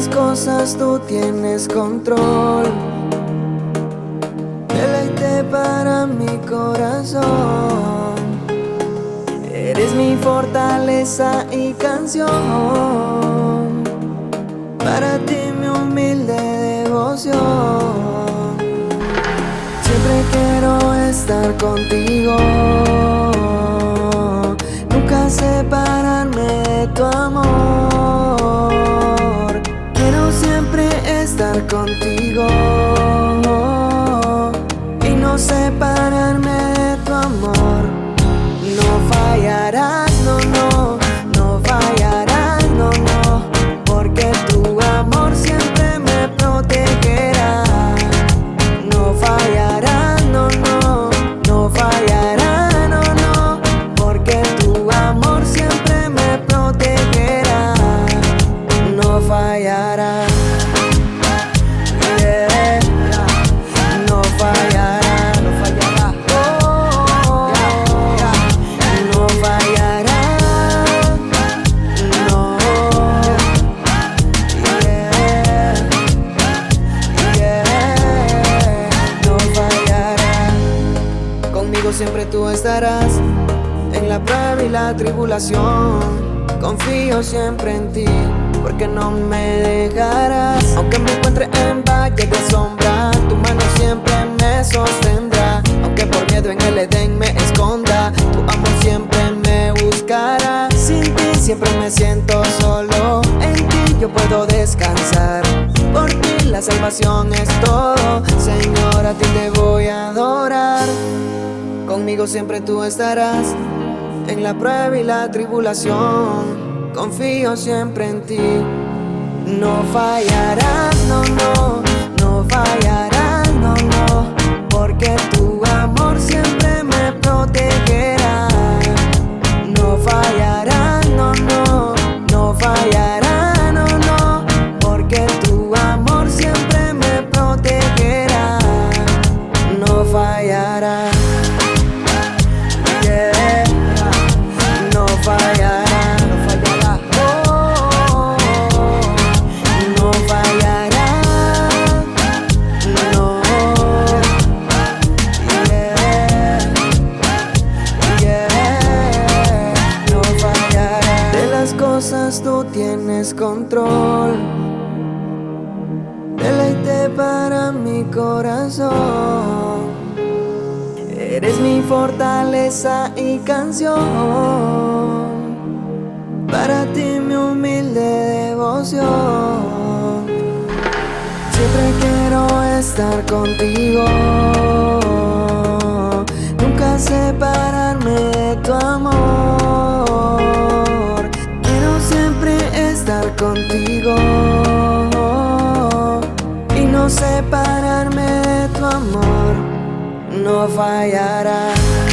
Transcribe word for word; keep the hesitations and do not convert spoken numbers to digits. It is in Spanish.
las cosas tú tienes control. Deleite para mi corazón. Eres mi fortaleza y canción. Para ti mi humilde devoción. Siempre quiero estar contigo. Nunca separarme de tu amor. Quiero siempre estar contigo y no separarme de tu amor. No fallarás, no, no, no fallarás, no, no, porque tu amor siempre me protegerá. No fallarás, no, no, no fallarás, no, no, porque tu amor siempre me protegerá. No fallará. Yeah. No fallará, no fallará. Oh, yeah. No fallará. No. Yeah. Yeah. No fallará. Conmigo siempre tú estarás, en la prueba y la tribulación. Confío siempre en ti, porque no me dejarás. Aunque me encuentre en valle de sombra, tu mano siempre me sostendrá. Aunque por miedo en el Edén me esconda, tu amor siempre me buscará. Sin ti siempre me siento solo, en ti yo puedo descansar. Por ti la salvación es todo, Señor, a ti te voy a adorar. Conmigo siempre tú estarás, en la prueba y la tribulación. Confío siempre en ti. No fallarás, no, no, no fallarás, no, no, porque tu amor siempre me protegerá. No fallarás, no, no, no fallarás, no, no, porque tu amor siempre me protegerá. No fallará. Yeah. No fallará. Tú tienes control. Deleite para mi corazón. Eres mi fortaleza y canción. Para ti mi humilde devoción. Siempre quiero estar contigo. Nunca separarme de tu amor. Estar contigo y no separarme de tu amor. No fallará.